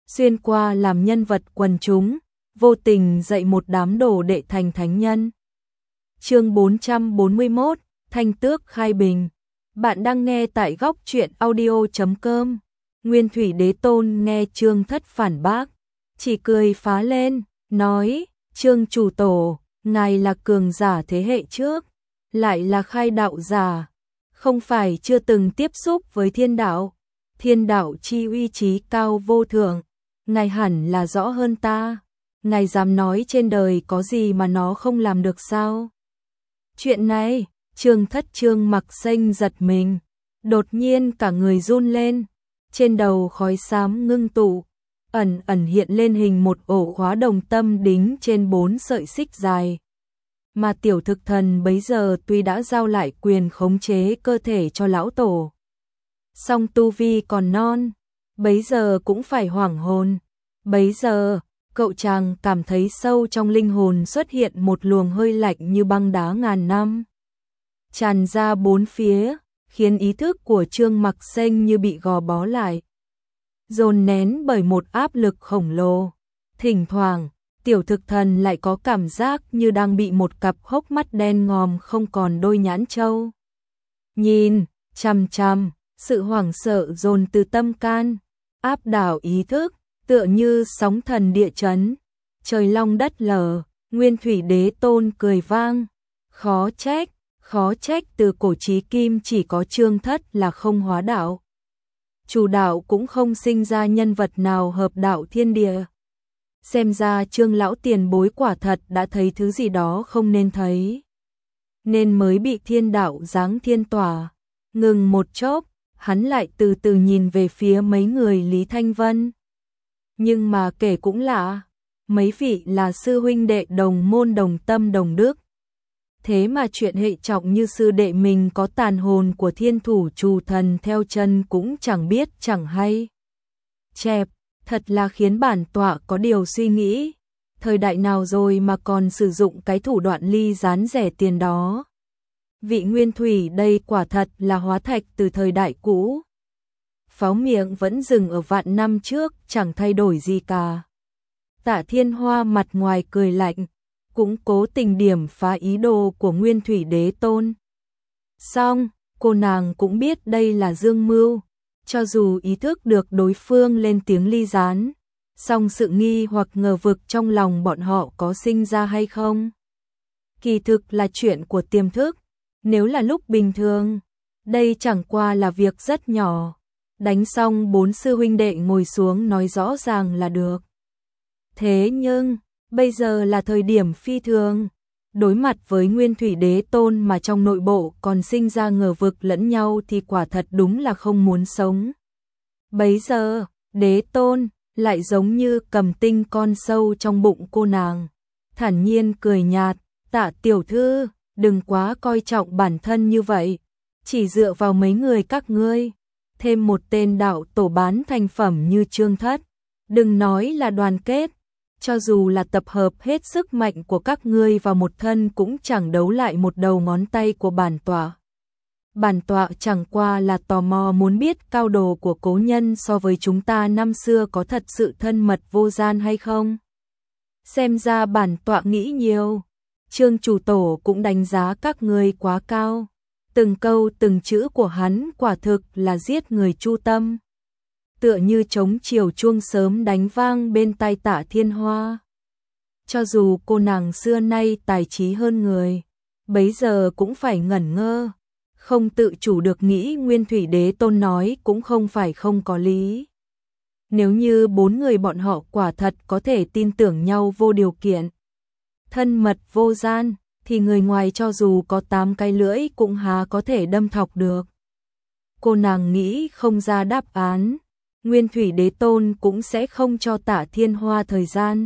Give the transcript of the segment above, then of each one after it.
xuyên qua làm nhân vật quần chúng, vô tình dạy một đám đồ đệ thành thánh nhân. Chương 441, Thanh Tước khai bình. Bạn đang nghe tại góc truyện audio.com. Nguyên Thủy Đế Tôn nghe Trương Thất phản bác, chỉ cười phá lên, nói: "Trương chủ tổ, ngài là cường giả thế hệ trước, lại là khai đạo giả, không phải chưa từng tiếp xúc với thiên đạo chi uy trí cao vô thượng, ngài hẳn là rõ hơn ta, ngài dám nói trên đời có gì mà nó không làm được sao?" Chuyện này, Trương Thất Trương Mặc Xanh giật mình, đột nhiên cả người run lên, trên đầu khói xám ngưng tụ, ẩn ẩn hiện lên hình một ổ khóa đồng tâm đính trên 4 sợi xích dài. Mà tiểu thực thần bấy giờ tuy đã giao lại quyền khống chế cơ thể cho lão tổ, song tu vi còn non, bấy giờ cũng phải hoảng hồn. Bấy giờ, cậu chàng cảm thấy sâu trong linh hồn xuất hiện một luồng hơi lạnh như băng đá ngàn năm, tràn ra bốn phía, khiến ý thức của Trương Mặc Xanh như bị gò bó lại, dồn nén bởi một áp lực khổng lồ. Thỉnh thoảng, tiểu thực thần lại có cảm giác như đang bị một cặp hốc mắt đen ngòm không còn đôi nhãn trâu nhìn chằm chằm, sự hoảng sợ dồn từ tâm can, áp đảo ý thức, tựa như sóng thần địa chấn, trời long đất lở. Nguyên Thủy Đế Tôn cười vang, khó trách từ cổ chí kim chỉ có Trương Thất là không hóa đạo, chủ đạo cũng không sinh ra nhân vật nào hợp đạo thiên địa. Xem ra Trương lão tiền bối quả thật đã thấy thứ gì đó không nên thấy, nên mới bị thiên đạo giáng thiên tỏa. Ngừng một chốc, hắn lại từ từ nhìn về phía mấy người Lý Thanh Vân. Nhưng mà kể cũng lạ, mấy vị là sư huynh đệ đồng môn đồng tâm đồng đức, thế mà chuyện hệ trọng như sư đệ mình có tàn hồn của thiên thủ trù thần theo chân cũng chẳng biết chẳng hay. Chẹp, thật là khiến bản tọa có điều suy nghĩ, thời đại nào rồi mà còn sử dụng cái thủ đoạn ly gián rẻ tiền đó. Vị Nguyên Thủy đây quả thật là hóa thạch từ thời đại cũ. Pháo miệng vẫn dừng ở vạn năm trước, chẳng thay đổi gì cả. Tạ Thiên Hoa mặt ngoài cười lạnh, cũng cố tình điểm phá ý đồ của Nguyên Thủy Đế Tôn. Song, cô nàng cũng biết đây là dương mưu, cho dù ý thức được đối phương lên tiếng ly gián, song sự nghi hoặc ngờ vực trong lòng bọn họ có sinh ra hay không, kỳ thực là chuyện của tiềm thức. Nếu là lúc bình thường, đây chẳng qua là việc rất nhỏ, đánh xong 4 sư huynh đệ ngồi xuống nói rõ ràng là được. Thế nhưng, bây giờ là thời điểm phi thường, đối mặt với Nguyên Thủy Đế Tôn mà trong nội bộ còn sinh ra ngờ vực lẫn nhau thì quả thật đúng là không muốn sống. Bấy giờ, Đế Tôn lại giống như cầm tinh con sâu trong bụng cô nàng, thản nhiên cười nhạt, Tạ tiểu thư, đừng quá coi trọng bản thân như vậy, chỉ dựa vào mấy người các ngươi, thêm một tên đạo tổ bán thành phẩm như Trương Thất, đừng nói là đoàn kết, cho dù là tập hợp hết sức mạnh của các ngươi vào một thân cũng chẳng đấu lại một đầu ngón tay của bản tọa. Bản tọa chẳng qua là tò mò muốn biết cao độ của cố nhân so với chúng ta năm xưa có thật sự thân mật vô gian hay không. Xem ra bản tọa nghĩ nhiều, Trương chủ tổ cũng đánh giá các ngươi quá cao. Từng câu từng chữ của hắn quả thực là giết người chu tâm, tựa như trống chiều chuông sớm đánh vang bên tai Tạ Thiên Hoa. Cho dù cô nàng xưa nay tài trí hơn người, bấy giờ cũng phải ngẩn ngơ, không tự chủ được nghĩ Nguyên Thủy Đế Tôn nói cũng không phải không có lý. Nếu như 4 người bọn họ quả thật có thể tin tưởng nhau vô điều kiện, thân mật vô gian, thì người ngoài cho dù có 8 cái lưỡi cũng há có thể đâm thọc được. Cô nàng nghĩ không ra đáp án, Nguyên Thủy Đế Tôn cũng sẽ không cho Tạ Thiên Hoa thời gian.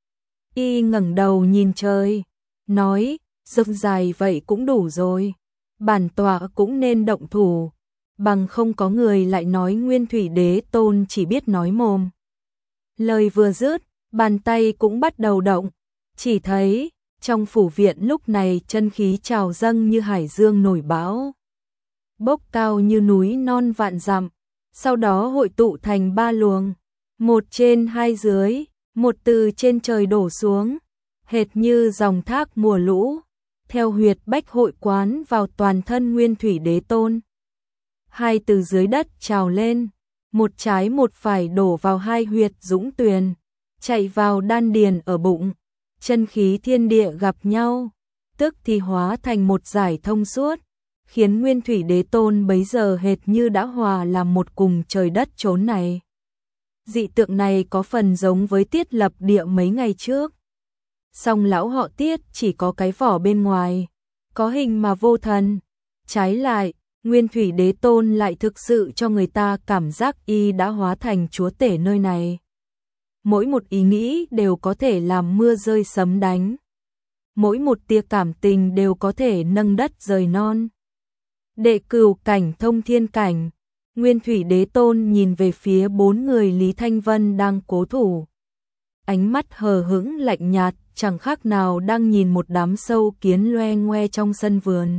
Y ngẩng đầu nhìn trời, nói, dốc dài vậy cũng đủ rồi, bản tọa cũng nên động thủ, bằng không có người lại nói Nguyên Thủy Đế Tôn chỉ biết nói mồm. Lời vừa dứt, bàn tay cũng bắt đầu động, chỉ thấy trong phủ viện lúc này chân khí trào dâng như hải dương nổi bão, bốc cao như núi non vạn dặm, sau đó hội tụ thành 3 luồng, một trên hai dưới, một từ trên trời đổ xuống, hệt như dòng thác mùa lũ, theo huyệt bách hội quán vào toàn thân Nguyên Thủy Đế Tôn. Hai từ dưới đất trào lên, một trái một phải đổ vào hai huyệt dũng tuyền, chạy vào đan điền ở bụng, chân khí thiên địa gặp nhau, tức thì hóa thành một dải thông suốt, khiến Nguyên Thủy Đế Tôn bấy giờ hệt như đã hòa làm một cùng trời đất chốn này. Dị tượng này có phần giống với Tiết lập địa mấy ngày trước. Song lão họ Tiết chỉ có cái vỏ bên ngoài, có hình mà vô thần. Trái lại, Nguyên Thủy Đế Tôn lại thực sự cho người ta cảm giác y đã hóa thành chúa tể nơi này. Mỗi một ý nghĩ đều có thể làm mưa rơi sấm đánh. Mỗi một tia cảm tình đều có thể nâng đất rời non. Đệ cửu cảnh thông thiên cảnh, Nguyên Thủy Đế Tôn nhìn về phía bốn người Lý Thanh Vân đang cố thủ. Ánh mắt hờ hững lạnh nhạt, chẳng khác nào đang nhìn một đám sâu kiến loe ngoe trong sân vườn.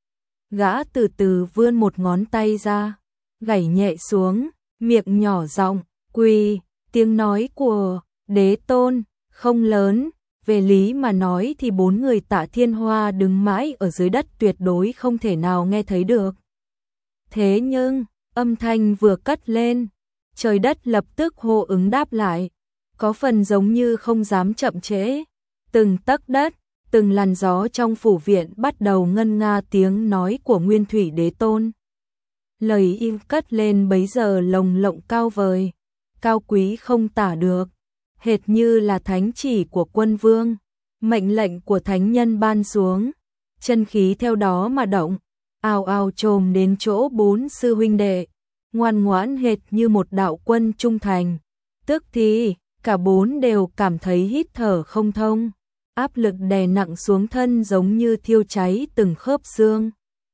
Gã từ từ vươn một ngón tay ra, gảy nhẹ xuống, miệng nhỏ giọng, quỳ. Tiếng nói của Đế Tôn không lớn, về lý mà nói thì bốn người Tạ Thiên Hoa đứng mãi ở dưới đất tuyệt đối không thể nào nghe thấy được. Thế nhưng, âm thanh vừa cất lên, trời đất lập tức hô ứng đáp lại, có phần giống như không dám chậm trễ. Từng tấc đất, từng làn gió trong phủ viện bắt đầu ngân nga tiếng nói của Nguyên Thủy Đế Tôn. Lời im cất lên bấy giờ lồng lộng cao vời, cao quý không tả được, hệt như là thánh chỉ của quân vương, mệnh lệnh của thánh nhân ban xuống, chân khí theo đó mà động, ào ào trồm đến chỗ bốn sư huynh đệ, ngoan ngoãn hệt như một đạo quân trung thành. Tức thì, cả bốn đều cảm thấy hít thở không thông, áp lực đè nặng xuống thân giống như thiêu cháy từng khớp xương,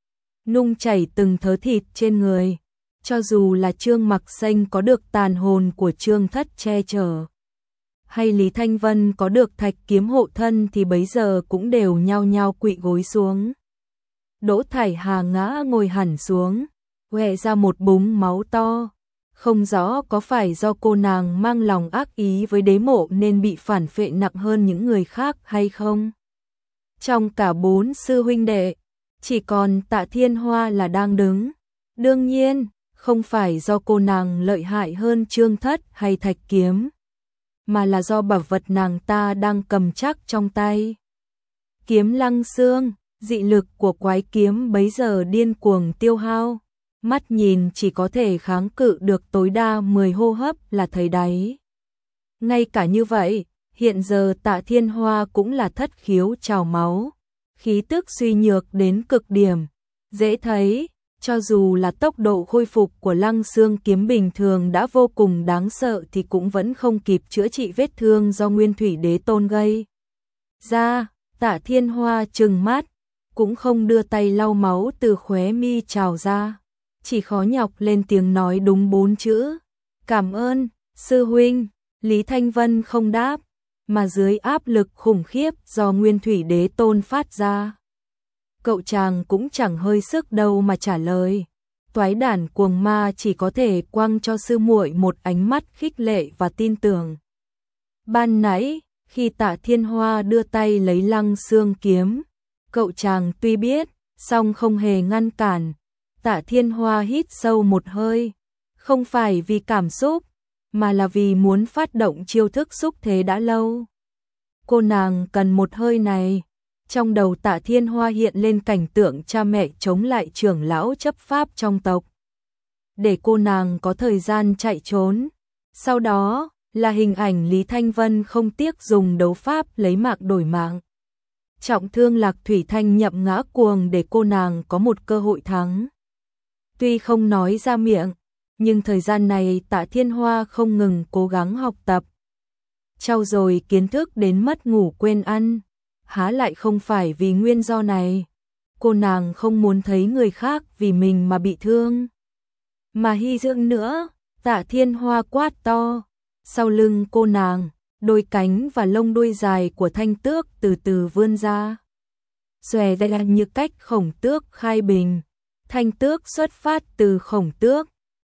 nung chảy từng thớ thịt trên người. Cho dù là Trương Mặc Xanh có được tàn hồn của Trương Thất che chở, hay Lý Thanh Vân có được thạch kiếm hộ thân thì bấy giờ cũng đều nhao nhao quỵ gối xuống. Đỗ Thải Hà ngã ngồi hẳn xuống, hoẹ ra một búng máu to. Không rõ có phải do cô nàng mang lòng ác ý với Đế Mộ nên bị phản phệ nặng hơn những người khác hay không? Trong cả bốn sư huynh đệ, chỉ còn Tạ Thiên Hoa là đang đứng. Đương nhiên, không phải do cô nàng lợi hại hơn Trương Thất hay thạch kiếm, mà là do bảo vật nàng ta đang cầm chắc trong tay. Kiếm Lăng Xương, dị lực của quái kiếm bấy giờ điên cuồng tiêu hao, mắt nhìn chỉ có thể kháng cự được tối đa 10 hô hấp là thấy đáy. Ngay cả như vậy, hiện giờ Tạ Thiên Hoa cũng là thất khiếu trào máu, khí tức suy nhược đến cực điểm, dễ thấy. Cho dù là tốc độ khôi phục của Lăng Xương kiếm bình thường đã vô cùng đáng sợ thì cũng vẫn không kịp chữa trị vết thương do Nguyên Thủy Đế Tôn gây ra. Tạ Thiên Hoa trừng mắt, cũng không đưa tay lau máu từ khóe mi trào ra, chỉ khó nhọc lên tiếng nói đúng 4 chữ: cảm ơn, sư huynh. Lý Thanh Vân không đáp, mà dưới áp lực khủng khiếp do Nguyên Thủy Đế Tôn phát ra, cậu chàng cũng chẳng hơi sức đâu mà trả lời. Toái đản cuồng ma chỉ có thể quăng cho sư muội một ánh mắt khích lệ và tin tưởng. Ban nãy, khi Tạ Thiên Hoa đưa tay lấy Lăng Xương kiếm, cậu chàng tuy biết, song không hề ngăn cản. Tạ Thiên Hoa hít sâu một hơi, không phải vì cảm xúc, mà là vì muốn phát động chiêu thức xúc thế đã lâu. Cô nàng cần một hơi này. Trong đầu Tạ Thiên Hoa hiện lên cảnh tượng cha mẹ chống lại trưởng lão chấp pháp trong tộc, để cô nàng có thời gian chạy trốn. Sau đó là hình ảnh Lý Thanh Vân không tiếc dùng đấu pháp lấy mạng đổi mạng, trọng thương Lạc Thủy Thanh nhậm ngã cuồng để cô nàng có một cơ hội thắng. Tuy không nói ra miệng, nhưng thời gian này Tạ Thiên Hoa không ngừng cố gắng học tập, trau dồi kiến thức đến mất ngủ quên ăn. Há lại không phải vì nguyên do này, cô nàng không muốn thấy người khác vì mình mà bị thương, mà hy dưỡng nữa. Tạ Thiên Hoa quát to, sau lưng cô nàng, đôi cánh và lông đuôi dài của thanh tước từ từ vươn ra, xòe ra như cách khổng tước khai bình. Thanh tước xuất phát từ khổng tước,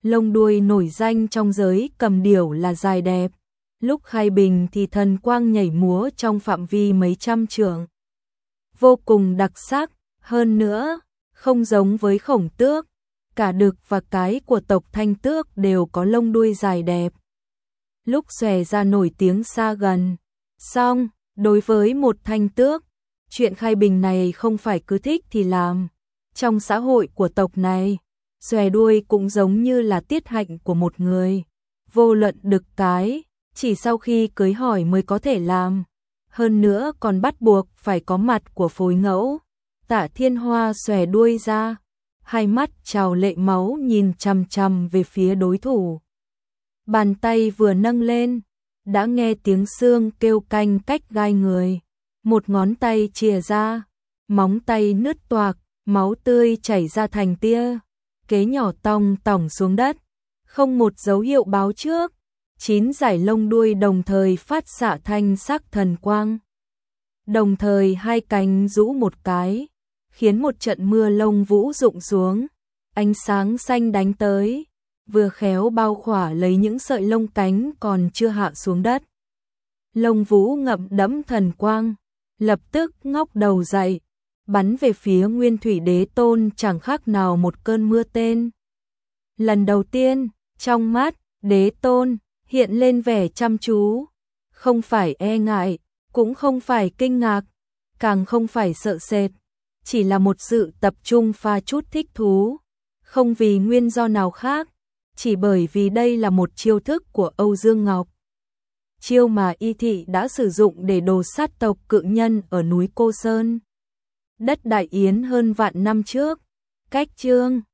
lông đuôi nổi danh trong giới cầm điểu là dài đẹp, lúc khai bình thì thần quang nhảy múa trong phạm vi mấy trăm trượng. Vô cùng đặc sắc, hơn nữa, không giống với khổng tước, cả đực và cái của tộc Thanh Tước đều có lông đuôi dài đẹp. Lúc xòe ra nổi tiếng xa gần. Song, đối với một Thanh Tước, chuyện khai bình này không phải cứ thích thì làm. Trong xã hội của tộc này, xòe đuôi cũng giống như là tiết hạnh của một người. Vô luận đực cái, chỉ sau khi cưới hỏi mới có thể làm. Hơn nữa còn bắt buộc phải có mặt của phối ngẫu. Tạ Thiên Hoa xòe đuôi ra, hai mắt trào lệ máu nhìn chằm chằm về phía đối thủ. Bàn tay vừa nâng lên, đã nghe tiếng xương kêu canh cách gai người. Một ngón tay chìa ra, móng tay nứt toạc, máu tươi chảy ra thành tia, kế nhỏ tong tỏng xuống đất, không một dấu hiệu báo trước. 9 dải lông đuôi đồng thời phát xạ thanh sắc thần quang. Đồng thời hai cánh rũ một cái, khiến một trận mưa lông vũ rụng xuống, ánh sáng xanh đánh tới, vừa khéo bao khỏa lấy những sợi lông cánh còn chưa hạ xuống đất. Lông vũ ngậm đẫm thần quang, lập tức ngóc đầu dậy, bắn về phía Nguyên Thủy Đế Tôn chẳng khác nào một cơn mưa tên. Lần đầu tiên, trong mắt Đế Tôn hiện lên vẻ chăm chú, không phải e ngại, cũng không phải kinh ngạc, càng không phải sợ sệt, chỉ là một sự tập trung pha chút thích thú, không vì nguyên do nào khác, chỉ bởi vì đây là một chiêu thức của Âu Dương Ngọc. Chiêu mà Y Thị đã sử dụng để đồ sát tộc Cự Nhân ở núi Cô Sơn, đất Đại Yến hơn vạn năm trước. Cách chương